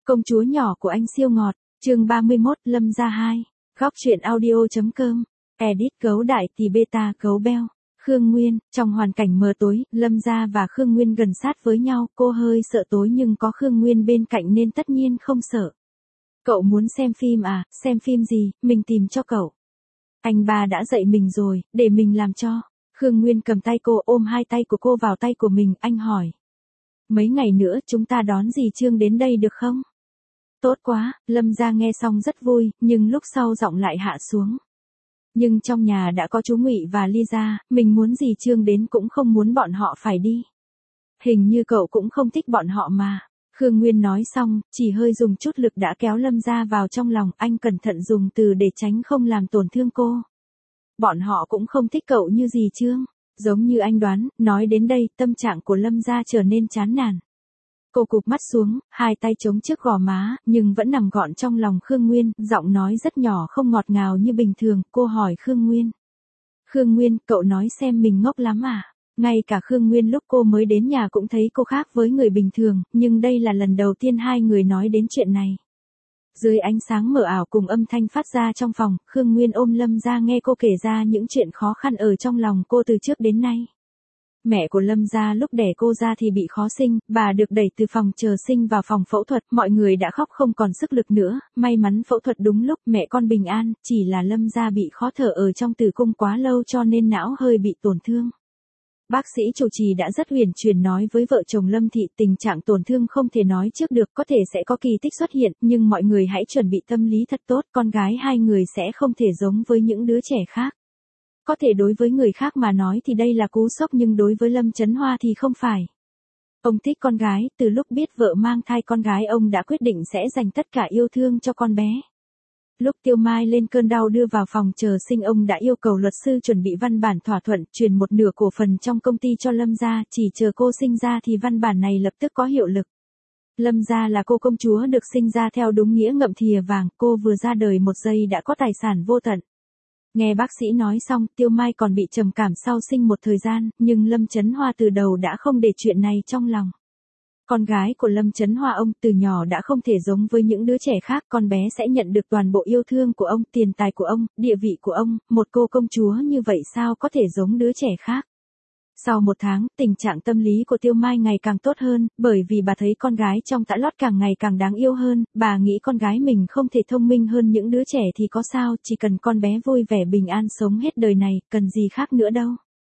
Công chúa nhỏ của anh siêu ngọt, chương 31, Lâm Gia 2, góc truyện audio.com, edit gấu đại tỷ beta gấu beo. Khương Nguyên, trong hoàn cảnh mờ tối, Lâm Gia và Khương Nguyên gần sát với nhau, cô hơi sợ tối nhưng có Khương Nguyên bên cạnh nên tất nhiên không sợ. Cậu muốn xem phim à, xem phim gì, mình tìm cho cậu. Anh ba đã dạy mình rồi, để mình làm cho. Khương Nguyên cầm tay cô ôm hai tay của cô vào tay của mình, anh hỏi. Mấy ngày nữa chúng ta đón dì Trương đến đây được không? Tốt quá, Lâm Gia nghe xong rất vui, nhưng lúc sau giọng lại hạ xuống. Nhưng trong nhà đã có chú Ngụy và Ly Gia, mình muốn dì Trương đến cũng không muốn bọn họ phải đi. Hình như cậu cũng không thích bọn họ mà. Khương Nguyên nói xong, chỉ hơi dùng chút lực đã kéo Lâm Gia vào trong lòng, anh cẩn thận dùng từ để tránh không làm tổn thương cô. Bọn họ cũng không thích cậu như dì Trương. Giống như anh đoán, nói đến đây, tâm trạng của Lâm Gia trở nên chán nản. Cô cụp mắt xuống, hai tay chống trước gò má, nhưng vẫn nằm gọn trong lòng Khương Nguyên, giọng nói rất nhỏ không ngọt ngào như bình thường, cô hỏi Khương Nguyên. Khương Nguyên, cậu nói xem mình ngốc lắm à? Ngay cả Khương Nguyên lúc cô mới đến nhà cũng thấy cô khác với người bình thường, nhưng đây là lần đầu tiên hai người nói đến chuyện này. Dưới ánh sáng mờ ảo cùng âm thanh phát ra trong phòng, Khương Nguyên ôm Lâm Gia nghe cô kể ra những chuyện khó khăn ở trong lòng cô từ trước đến nay. Mẹ của Lâm Gia lúc đẻ cô ra thì bị khó sinh, bà được đẩy từ phòng chờ sinh vào phòng phẫu thuật, mọi người đã khóc không còn sức lực nữa, may mắn phẫu thuật đúng lúc, mẹ con bình an, chỉ là Lâm Gia bị khó thở ở trong tử cung quá lâu cho nên não hơi bị tổn thương. Bác sĩ chủ trì đã rất huyền chuyển nói với vợ chồng Lâm Thị tình trạng tổn thương không thể nói trước được, có thể sẽ có kỳ tích xuất hiện, nhưng mọi người hãy chuẩn bị tâm lý thật tốt, con gái hai người sẽ không thể giống với những đứa trẻ khác. Có thể đối với người khác mà nói thì đây là cú sốc nhưng đối với Lâm Chấn Hoa thì không phải. Ông thích con gái, từ lúc biết vợ mang thai con gái ông đã quyết định sẽ dành tất cả yêu thương cho con bé. Lúc Tiêu Mai lên cơn đau đưa vào phòng chờ sinh ông đã yêu cầu luật sư chuẩn bị văn bản thỏa thuận truyền một nửa cổ phần trong công ty cho Lâm Gia, chỉ chờ cô sinh ra thì văn bản này lập tức có hiệu lực. Lâm Gia là cô công chúa được sinh ra theo đúng nghĩa ngậm thìa vàng, cô vừa ra đời một giây đã có tài sản vô tận. Nghe bác sĩ nói xong, Tiêu Mai còn bị trầm cảm sau sinh một thời gian, nhưng Lâm Chấn Hoa từ đầu đã không để chuyện này trong lòng. Con gái của Lâm Chấn Hoa ông từ nhỏ đã không thể giống với những đứa trẻ khác, con bé sẽ nhận được toàn bộ yêu thương của ông, tiền tài của ông, địa vị của ông, một cô công chúa như vậy sao có thể giống đứa trẻ khác. Sau một tháng, tình trạng tâm lý của Tiêu Mai ngày càng tốt hơn, bởi vì bà thấy con gái trong tã lót càng ngày càng đáng yêu hơn, bà nghĩ con gái mình không thể thông minh hơn những đứa trẻ thì có sao, chỉ cần con bé vui vẻ bình an sống hết đời này, cần gì khác nữa đâu.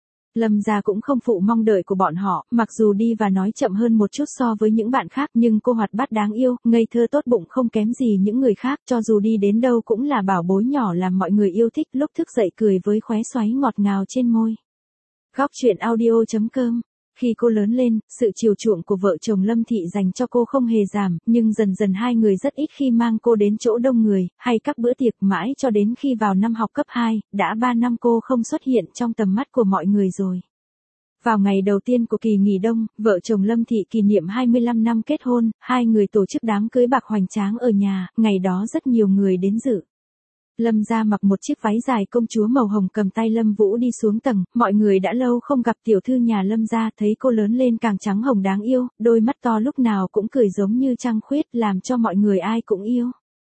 Lâm Gia cũng không phụ mong đợi của bọn họ, mặc dù đi và nói chậm hơn một chút so với những bạn khác nhưng cô hoạt bát đáng yêu, ngây thơ tốt bụng không kém gì những người khác, cho dù đi đến đâu cũng là bảo bối nhỏ làm mọi người yêu thích, lúc thức dậy cười với khóe xoáy ngọt ngào trên môi. Góc truyện audio.com. Khi cô lớn lên, sự chiều chuộng của vợ chồng Lâm Thị dành cho cô không hề giảm, nhưng dần dần hai người rất ít khi mang cô đến chỗ đông người, hay các bữa tiệc mãi cho đến khi vào năm học cấp 2, đã 3 năm cô không xuất hiện trong tầm mắt của mọi người rồi. Vào ngày đầu tiên của kỳ nghỉ đông, vợ chồng Lâm Thị kỷ niệm 25 năm kết hôn, hai người tổ chức đám cưới bạc hoành tráng ở nhà, ngày đó rất nhiều người đến dự. Lâm Gia mặc một chiếc váy dài công chúa màu hồng cầm tay Lâm Vũ đi xuống tầng, mọi người đã lâu không gặp tiểu thư nhà Lâm Gia, thấy cô lớn lên càng trắng hồng đáng yêu, đôi mắt to lúc nào cũng cười giống như trăng khuyết làm cho mọi người ai cũng yêu.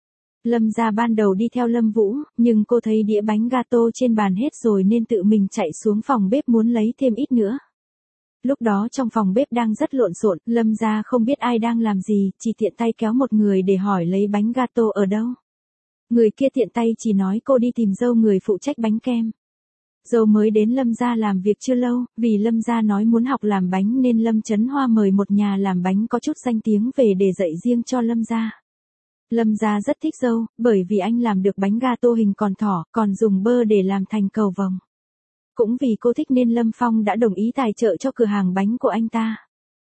Lâm Gia ban đầu đi theo Lâm Vũ, nhưng cô thấy đĩa bánh gato trên bàn hết rồi nên tự mình chạy xuống phòng bếp muốn lấy thêm ít nữa. Lúc đó trong phòng bếp đang rất lộn xộn, Lâm Gia không biết ai đang làm gì, chỉ tiện tay kéo một người để hỏi lấy bánh gato ở đâu. Người kia tiện tay chỉ nói cô đi tìm dâu người phụ trách bánh kem. Dâu mới đến Lâm Gia làm việc chưa lâu, vì Lâm Gia nói muốn học làm bánh nên Lâm Chấn Hoa mời một nhà làm bánh có chút danh tiếng về để dạy riêng cho Lâm Gia. Lâm Gia rất thích dâu, bởi vì anh làm được bánh gato hình con thỏ, còn dùng bơ để làm thành cầu vồng. Cũng vì cô thích nên Lâm Phong đã đồng ý tài trợ cho cửa hàng bánh của anh ta.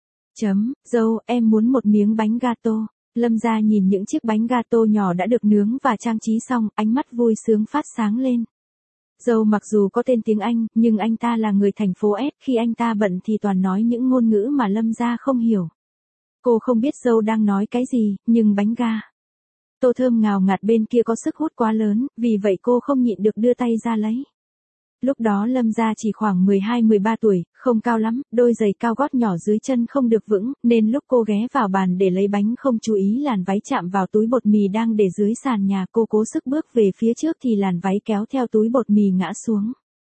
Dâu, em muốn một miếng bánh gato. Lâm Gia nhìn những chiếc bánh gato nhỏ đã được nướng và trang trí xong, ánh mắt vui sướng phát sáng lên. Dâu mặc dù có tên tiếng Anh, nhưng anh ta là người thành phố S, khi anh ta bận thì toàn nói những ngôn ngữ mà Lâm Gia không hiểu. Cô không biết dâu đang nói cái gì, nhưng bánh tô thơm ngào ngạt bên kia có sức hút quá lớn, vì vậy cô không nhịn được đưa tay ra lấy. Lúc đó Lâm gia chỉ khoảng 12-13 tuổi, không cao lắm, đôi giày cao gót nhỏ dưới chân không được vững, nên lúc cô ghé vào bàn để lấy bánh không chú ý làn váy chạm vào túi bột mì đang để dưới sàn nhà, cô cố sức bước về phía trước thì làn váy kéo theo túi bột mì ngã xuống.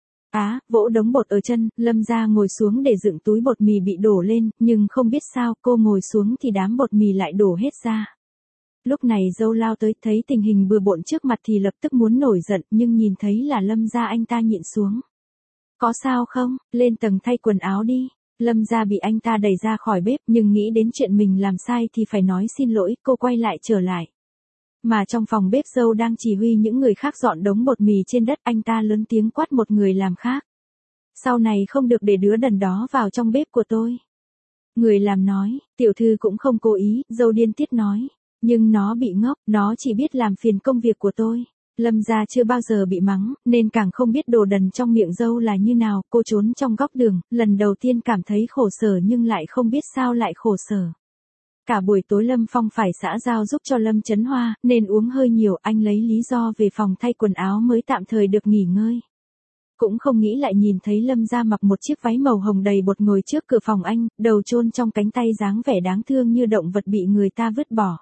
Vỗ đống bột ở chân, Lâm gia ngồi xuống để dựng túi bột mì bị đổ lên, nhưng không biết sao, cô ngồi xuống thì đám bột mì lại đổ hết ra. Lúc này dâu lao tới, thấy tình hình bừa bộn trước mặt thì lập tức muốn nổi giận, nhưng nhìn thấy là Lâm gia anh ta nhịn xuống. Có sao không, lên tầng thay quần áo đi. Lâm gia bị anh ta đẩy ra khỏi bếp, nhưng nghĩ đến chuyện mình làm sai thì phải nói xin lỗi, cô quay lại trở lại. Mà trong phòng bếp dâu đang chỉ huy những người khác dọn đống bột mì trên đất, anh ta lớn tiếng quát một người làm khác. Sau này không được để đứa đần đó vào trong bếp của tôi. Người làm nói, tiểu thư cũng không cố ý, dâu điên tiết nói. Nhưng nó bị ngốc, nó chỉ biết làm phiền công việc của tôi. Lâm gia chưa bao giờ bị mắng, nên càng không biết đồ đần trong miệng dâu là như nào. Cô trốn trong góc đường, lần đầu tiên cảm thấy khổ sở nhưng lại không biết sao lại khổ sở. Cả buổi tối Lâm Phong phải xã giao giúp cho Lâm Chấn Hoa, nên uống hơi nhiều, anh lấy lý do về phòng thay quần áo mới tạm thời được nghỉ ngơi. Cũng không nghĩ lại nhìn thấy Lâm gia mặc một chiếc váy màu hồng đầy bột ngồi trước cửa phòng anh, đầu chôn trong cánh tay dáng vẻ đáng thương như động vật bị người ta vứt bỏ.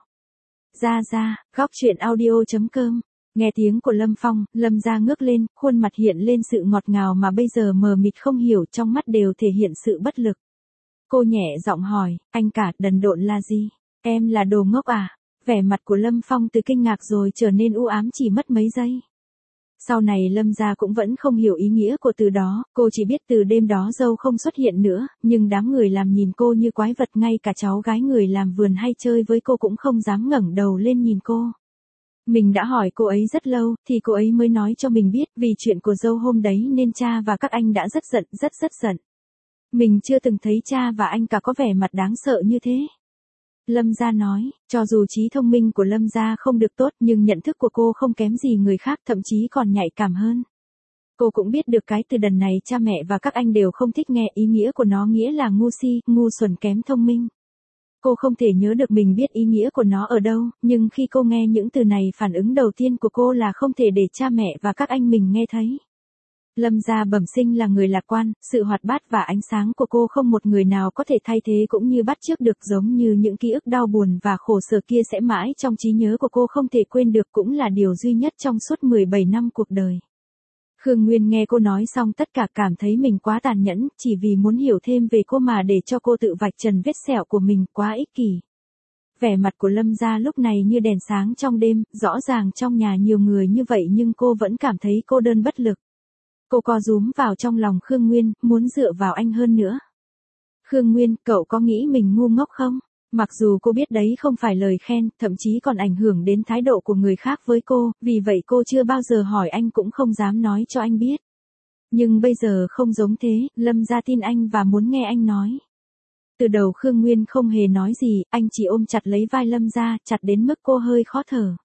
Ra, góc truyện audio.com. Nghe tiếng của Lâm Phong, Lâm gia ngước lên, khuôn mặt hiện lên sự ngọt ngào mà bây giờ mờ mịt không hiểu, trong mắt đều thể hiện sự bất lực. Cô nhẹ giọng hỏi, anh cả, đần độn là gì? Em là đồ ngốc à? Vẻ mặt của Lâm Phong từ kinh ngạc rồi trở nên u ám chỉ mất mấy giây. Sau này Lâm gia cũng vẫn không hiểu ý nghĩa của từ đó, cô chỉ biết từ đêm đó dâu không xuất hiện nữa, nhưng đám người làm nhìn cô như quái vật, ngay cả cháu gái người làm vườn hay chơi với cô cũng không dám ngẩng đầu lên nhìn cô. Mình đã hỏi cô ấy rất lâu, thì cô ấy mới nói cho mình biết, vì chuyện của dâu hôm đấy nên cha và các anh đã rất giận, rất giận. Mình chưa từng thấy cha và anh cả có vẻ mặt đáng sợ như thế. Lâm gia nói, cho dù trí thông minh của Lâm gia không được tốt nhưng nhận thức của cô không kém gì người khác, thậm chí còn nhạy cảm hơn. Cô cũng biết được cái từ đần này cha mẹ và các anh đều không thích nghe, ý nghĩa của nó nghĩa là ngu si, ngu xuẩn kém thông minh. Cô không thể nhớ được mình biết ý nghĩa của nó ở đâu, nhưng khi cô nghe những từ này phản ứng đầu tiên của cô là không thể để cha mẹ và các anh mình nghe thấy. Lâm gia bẩm sinh là người lạc quan, sự hoạt bát và ánh sáng của cô không một người nào có thể thay thế cũng như bắt chước được, giống như những ký ức đau buồn và khổ sở kia sẽ mãi trong trí nhớ của cô không thể quên được, cũng là điều duy nhất trong suốt 17 năm cuộc đời. Khương Nguyên nghe cô nói xong tất cả cảm thấy mình quá tàn nhẫn, chỉ vì muốn hiểu thêm về cô mà để cho cô tự vạch trần vết sẹo của mình, quá ích kỷ. Vẻ mặt của Lâm gia lúc này như đèn sáng trong đêm, rõ ràng trong nhà nhiều người như vậy nhưng cô vẫn cảm thấy cô đơn bất lực. Cô co rúm vào trong lòng Khương Nguyên, muốn dựa vào anh hơn nữa. Khương Nguyên, cậu có nghĩ mình ngu ngốc không? Mặc dù cô biết đấy không phải lời khen, thậm chí còn ảnh hưởng đến thái độ của người khác với cô, vì vậy cô chưa bao giờ hỏi anh, cũng không dám nói cho anh biết. Nhưng bây giờ không giống thế, Lâm gia tin anh và muốn nghe anh nói. Từ đầu Khương Nguyên không hề nói gì, anh chỉ ôm chặt lấy vai Lâm gia, chặt đến mức cô hơi khó thở.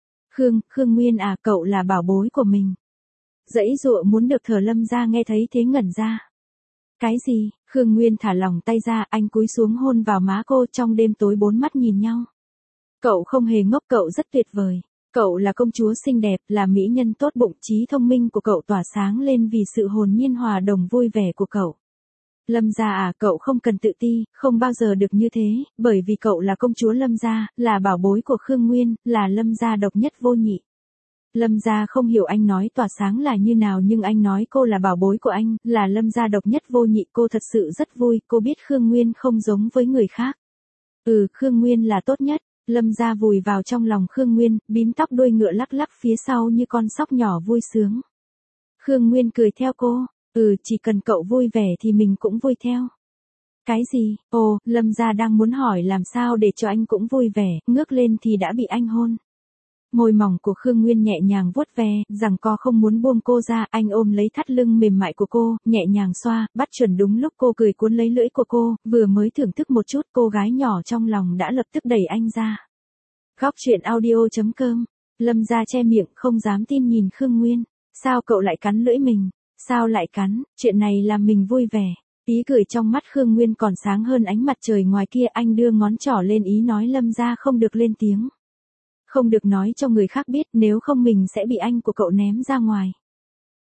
Khương Nguyên à, cậu là bảo bối của mình. Dãy dụa muốn được thở. Lâm gia nghe thấy thế ngẩn ra. Cái gì? Khương Nguyên thả lỏng tay ra, anh cúi xuống hôn vào má cô, trong đêm tối bốn mắt nhìn nhau. Cậu không hề ngốc, cậu rất tuyệt vời. Cậu là công chúa xinh đẹp, là mỹ nhân tốt bụng, trí thông minh của cậu tỏa sáng lên vì sự hồn nhiên hòa đồng vui vẻ của cậu. Lâm gia à, cậu không cần tự ti, không bao giờ được như thế, bởi vì cậu là công chúa Lâm gia, là bảo bối của Khương Nguyên, là Lâm gia độc nhất vô nhị. Lâm gia không hiểu anh nói tỏa sáng là như nào, nhưng anh nói cô là bảo bối của anh, là Lâm gia độc nhất vô nhị, cô thật sự rất vui, cô biết Khương Nguyên không giống với người khác. Khương Nguyên là tốt nhất. Lâm gia vùi vào trong lòng Khương Nguyên, bím tóc đuôi ngựa lắc lắc phía sau như con sóc nhỏ vui sướng. Khương Nguyên cười theo cô, chỉ cần cậu vui vẻ thì mình cũng vui theo. Cái gì? Lâm gia đang muốn hỏi làm sao để cho anh cũng vui vẻ, ngước lên thì đã bị anh hôn. Môi mỏng của Khương Nguyên nhẹ nhàng vuốt ve, giằng co không muốn buông cô ra, anh ôm lấy thắt lưng mềm mại của cô, nhẹ nhàng xoa, bắt chuẩn đúng lúc cô cười cuốn lấy lưỡi của cô, vừa mới thưởng thức một chút, cô gái nhỏ trong lòng đã lập tức đẩy anh ra. Góc truyện audio.com. Lâm gia che miệng, không dám tin nhìn Khương Nguyên. Sao cậu lại cắn lưỡi mình? Sao lại cắn? Chuyện này làm mình vui vẻ. Ý cười trong mắt Khương Nguyên còn sáng hơn ánh mặt trời ngoài kia, anh đưa ngón trỏ lên ý nói Lâm gia không được lên tiếng. Không được nói cho người khác biết, nếu không mình sẽ bị anh của cậu ném ra ngoài.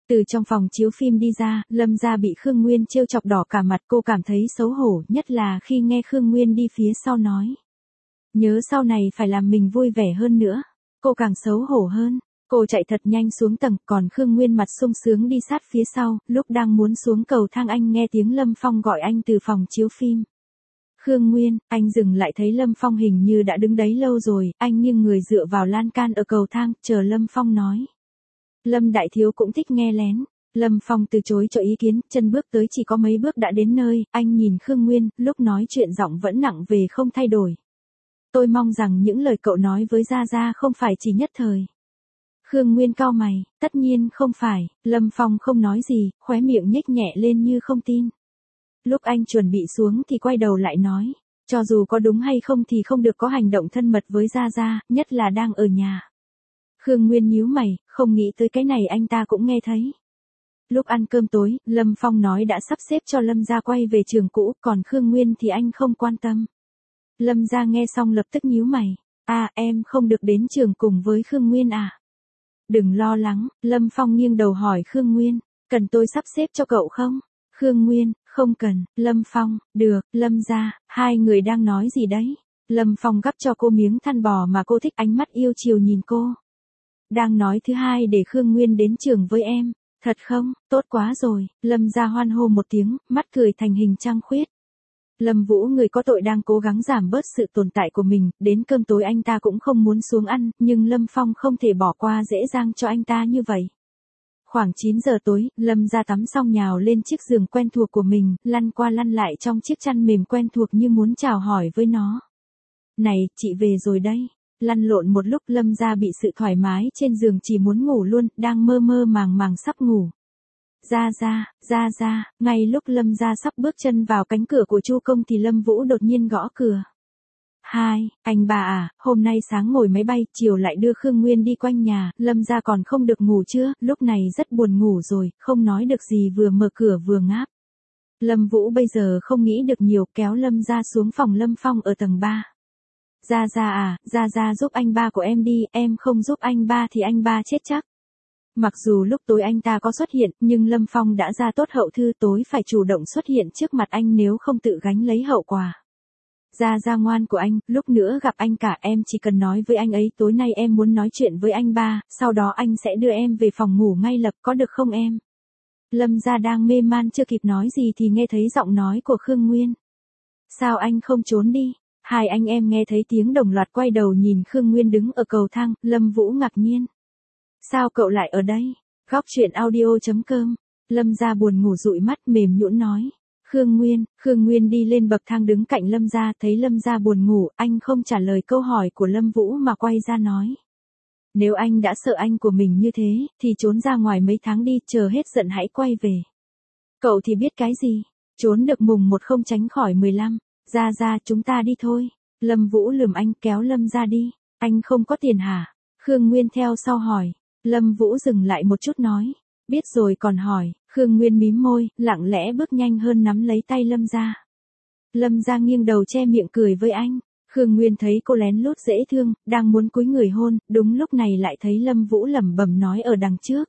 Từ trong phòng chiếu phim đi ra, Lâm Gia bị Khương Nguyên trêu chọc đỏ cả mặt, cô cảm thấy xấu hổ, nhất là khi nghe Khương Nguyên đi phía sau nói. Nhớ sau này phải làm mình vui vẻ hơn nữa. Cô càng xấu hổ hơn. Cô chạy thật nhanh xuống tầng, còn Khương Nguyên mặt sung sướng đi sát phía sau, lúc đang muốn xuống cầu thang anh nghe tiếng Lâm Phong gọi anh từ phòng chiếu phim. Khương Nguyên, anh dừng lại thấy Lâm Phong hình như đã đứng đấy lâu rồi, anh nghiêng người dựa vào lan can ở cầu thang, chờ Lâm Phong nói. Lâm đại thiếu cũng thích nghe lén. Lâm Phong từ chối cho ý kiến, chân bước tới chỉ có mấy bước đã đến nơi, anh nhìn Khương Nguyên, lúc nói chuyện giọng vẫn nặng về không thay đổi. Tôi mong rằng những lời cậu nói với Gia Gia không phải chỉ nhất thời. Khương Nguyên cau mày, tất nhiên không phải, Lâm Phong không nói gì, khóe miệng nhếch nhẹ lên như không tin. Lúc anh chuẩn bị xuống thì quay đầu lại nói, cho dù có đúng hay không thì không được có hành động thân mật với Gia Gia, nhất là đang ở nhà. Khương Nguyên nhíu mày, không nghĩ tới cái này anh ta cũng nghe thấy. Lúc ăn cơm tối, Lâm Phong nói đã sắp xếp cho Lâm Gia quay về trường cũ, còn Khương Nguyên thì anh không quan tâm. Lâm Gia nghe xong lập tức nhíu mày, em không được đến trường cùng với Khương Nguyên à? Đừng lo lắng, Lâm Phong nghiêng đầu hỏi Khương Nguyên, cần tôi sắp xếp cho cậu không? Khương Nguyên, không cần, Lâm Phong, được, Lâm Gia, hai người đang nói gì đấy? Lâm Phong gắp cho cô miếng thăn bò mà cô thích, ánh mắt yêu chiều nhìn cô. Đang nói thứ hai để Khương Nguyên đến trường với em, thật không, tốt quá rồi, Lâm Gia hoan hô một tiếng, mắt cười thành hình trăng khuyết. Lâm Vũ người có tội đang cố gắng giảm bớt sự tồn tại của mình, đến cơm tối anh ta cũng không muốn xuống ăn, nhưng Lâm Phong không thể bỏ qua dễ dàng cho anh ta như vậy. Khoảng 9 giờ tối, Lâm Gia tắm xong nhào lên chiếc giường quen thuộc của mình, lăn qua lăn lại trong chiếc chăn mềm quen thuộc như muốn chào hỏi với nó. Này, chị về rồi đây. Lăn lộn một lúc Lâm Gia bị sự thoải mái trên giường chỉ muốn ngủ luôn, đang mơ mơ màng màng sắp ngủ. Gia Gia, ngay lúc Lâm Gia sắp bước chân vào cánh cửa của Chu công thì Lâm Vũ đột nhiên gõ cửa. Anh bà à, hôm nay sáng ngồi máy bay, chiều lại đưa Khương Nguyên đi quanh nhà, Lâm Gia còn không được ngủ chưa, lúc này rất buồn ngủ rồi, không nói được gì vừa mở cửa vừa ngáp. Lâm Vũ bây giờ không nghĩ được nhiều, kéo Lâm Gia xuống phòng Lâm Phong ở tầng 3. Gia Gia giúp anh ba của em đi, em không giúp anh ba thì anh ba chết chắc. Mặc dù lúc tối anh ta có xuất hiện, nhưng Lâm Phong đã ra tốt hậu thư, tối phải chủ động xuất hiện trước mặt anh nếu không tự gánh lấy hậu quả. Gia Gia ngoan của anh, lúc nữa gặp anh cả em chỉ cần nói với anh ấy tối nay em muốn nói chuyện với anh ba, sau đó anh sẽ đưa em về phòng ngủ ngay lập, có được không em? Lâm Gia đang mê man chưa kịp nói gì thì nghe thấy giọng nói của Khương Nguyên. Sao anh không trốn đi? Hai anh em nghe thấy tiếng đồng loạt quay đầu nhìn Khương Nguyên đứng ở cầu thang, Lâm Vũ ngạc nhiên. Sao cậu lại ở đây? Góc truyện audio.com. Lâm Gia buồn ngủ dụi mắt mềm nhũn nói. Khương Nguyên đi lên bậc thang đứng cạnh Lâm Gia, thấy Lâm Gia buồn ngủ, anh không trả lời câu hỏi của Lâm Vũ mà quay ra nói. Nếu anh đã sợ anh của mình như thế, thì trốn ra ngoài mấy tháng đi, chờ hết giận hãy quay về. Cậu thì biết cái gì? Trốn được mùng 1 không tránh khỏi 15. Gia chúng ta đi thôi. Lâm Vũ lườm anh, kéo Lâm Gia đi. Anh không có tiền hả? Khương Nguyên theo sau hỏi. Lâm Vũ dừng lại một chút nói. Biết rồi còn hỏi. Khương Nguyên mím môi, lặng lẽ bước nhanh hơn nắm lấy tay Lâm Gia. Lâm Gia nghiêng đầu che miệng cười với anh. Khương Nguyên thấy cô lén lút dễ thương, đang muốn cúi người hôn, đúng lúc này lại thấy Lâm Vũ lẩm bẩm nói ở đằng trước.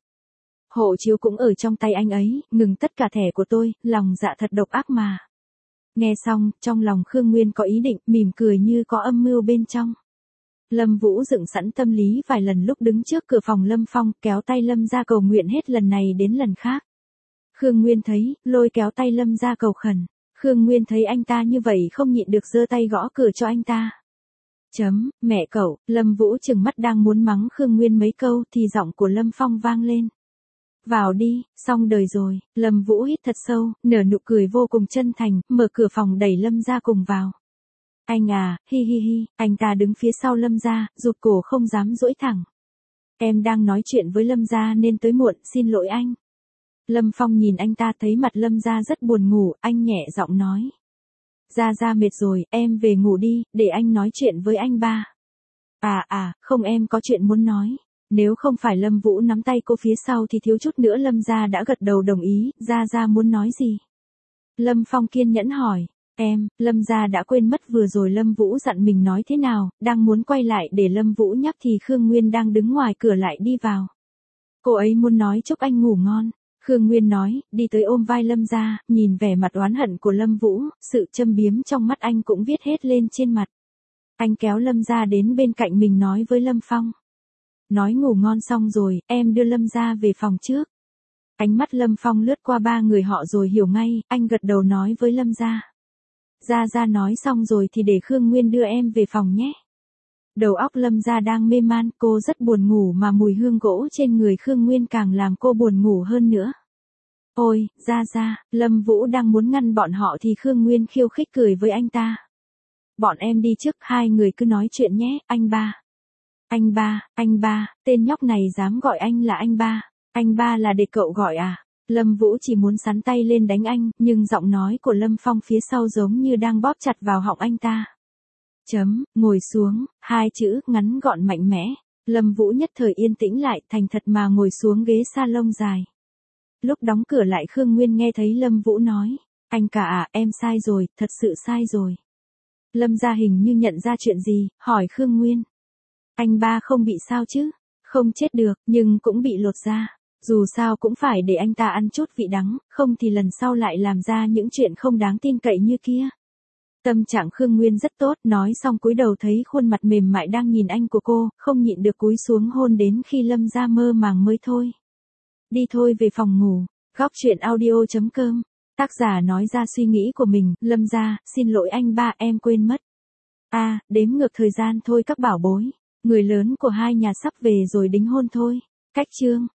Hộ chiếu cũng ở trong tay anh ấy, ngừng tất cả thẻ của tôi, lòng dạ thật độc ác mà. Nghe xong, trong lòng Khương Nguyên có ý định, mỉm cười như có âm mưu bên trong. Lâm Vũ dựng sẵn tâm lý vài lần lúc đứng trước cửa phòng Lâm Phong, kéo tay Lâm Gia cầu nguyện hết lần này đến lần khác. Khương Nguyên thấy, lôi kéo tay Lâm Gia cầu khẩn. Khương Nguyên thấy anh ta như vậy không nhịn được giơ tay gõ cửa cho anh ta. Mẹ cậu, Lâm Vũ trừng mắt đang muốn mắng Khương Nguyên mấy câu thì giọng của Lâm Phong vang lên. Vào đi, xong đời rồi. Lâm Vũ hít thật sâu, nở nụ cười vô cùng chân thành, mở cửa phòng đẩy Lâm Gia cùng vào. Anh à, hi, anh ta đứng phía sau Lâm Gia, rụt cổ không dám duỗi thẳng. Em đang nói chuyện với Lâm Gia nên tới muộn, xin lỗi anh. Lâm Phong nhìn anh ta thấy mặt Lâm Gia rất buồn ngủ, anh nhẹ giọng nói. Gia mệt rồi, em về ngủ đi, để anh nói chuyện với anh ba. Không em có chuyện muốn nói. Nếu không phải Lâm Vũ nắm tay cô phía sau thì thiếu chút nữa Lâm Gia đã gật đầu đồng ý, Gia muốn nói gì? Lâm Phong kiên nhẫn hỏi. Lâm Gia đã quên mất vừa rồi Lâm Vũ dặn mình nói thế nào, đang muốn quay lại để Lâm Vũ nhắc thì Khương Nguyên đang đứng ngoài cửa lại đi vào. Cô ấy muốn nói chúc anh ngủ ngon. Khương Nguyên nói, đi tới ôm vai Lâm Gia, nhìn vẻ mặt oán hận của Lâm Vũ, sự châm biếm trong mắt anh cũng viết hết lên trên mặt. Anh kéo Lâm Gia đến bên cạnh mình nói với Lâm Phong. Nói ngủ ngon xong rồi, em đưa Lâm Gia về phòng trước. Ánh mắt Lâm Phong lướt qua ba người họ rồi hiểu ngay, anh gật đầu nói với Lâm Gia. Gia nói xong rồi thì để Khương Nguyên đưa em về phòng nhé. Đầu óc Lâm Gia đang mê man, cô rất buồn ngủ mà mùi hương gỗ trên người Khương Nguyên càng làm cô buồn ngủ hơn nữa. Ôi, Gia, Lâm Vũ đang muốn ngăn bọn họ thì Khương Nguyên khiêu khích cười với anh ta. Bọn em đi trước, hai người cứ nói chuyện nhé, anh ba. Anh ba, tên nhóc này dám gọi anh là anh ba. Anh ba là để cậu gọi à? Lâm Vũ chỉ muốn sắn tay lên đánh anh, nhưng giọng nói của Lâm Phong phía sau giống như đang bóp chặt vào họng anh ta. Ngồi xuống, hai chữ ngắn gọn mạnh mẽ. Lâm Vũ nhất thời yên tĩnh lại, thành thật mà ngồi xuống ghế salon dài. Lúc đóng cửa lại Khương Nguyên nghe thấy Lâm Vũ nói. Anh cả à, em sai rồi, thật sự sai rồi. Lâm Gia hình như nhận ra chuyện gì, hỏi Khương Nguyên. Anh ba không bị sao chứ? Không chết được, nhưng cũng bị lột da. Dù sao cũng phải để anh ta ăn chút vị đắng, không thì lần sau lại làm ra những chuyện không đáng tin cậy như kia. Tâm trạng Khương Nguyên rất tốt, nói xong cúi đầu thấy khuôn mặt mềm mại đang nhìn anh của cô, không nhịn được cúi xuống hôn đến khi Lâm Gia mơ màng mới thôi. Đi thôi về phòng ngủ. Góc truyện audio.com. Tác giả nói ra suy nghĩ của mình. Lâm Gia, xin lỗi anh ba, em quên mất. Đếm ngược thời gian thôi các bảo bối. Người lớn của hai nhà sắp về rồi đính hôn thôi. Cách chương.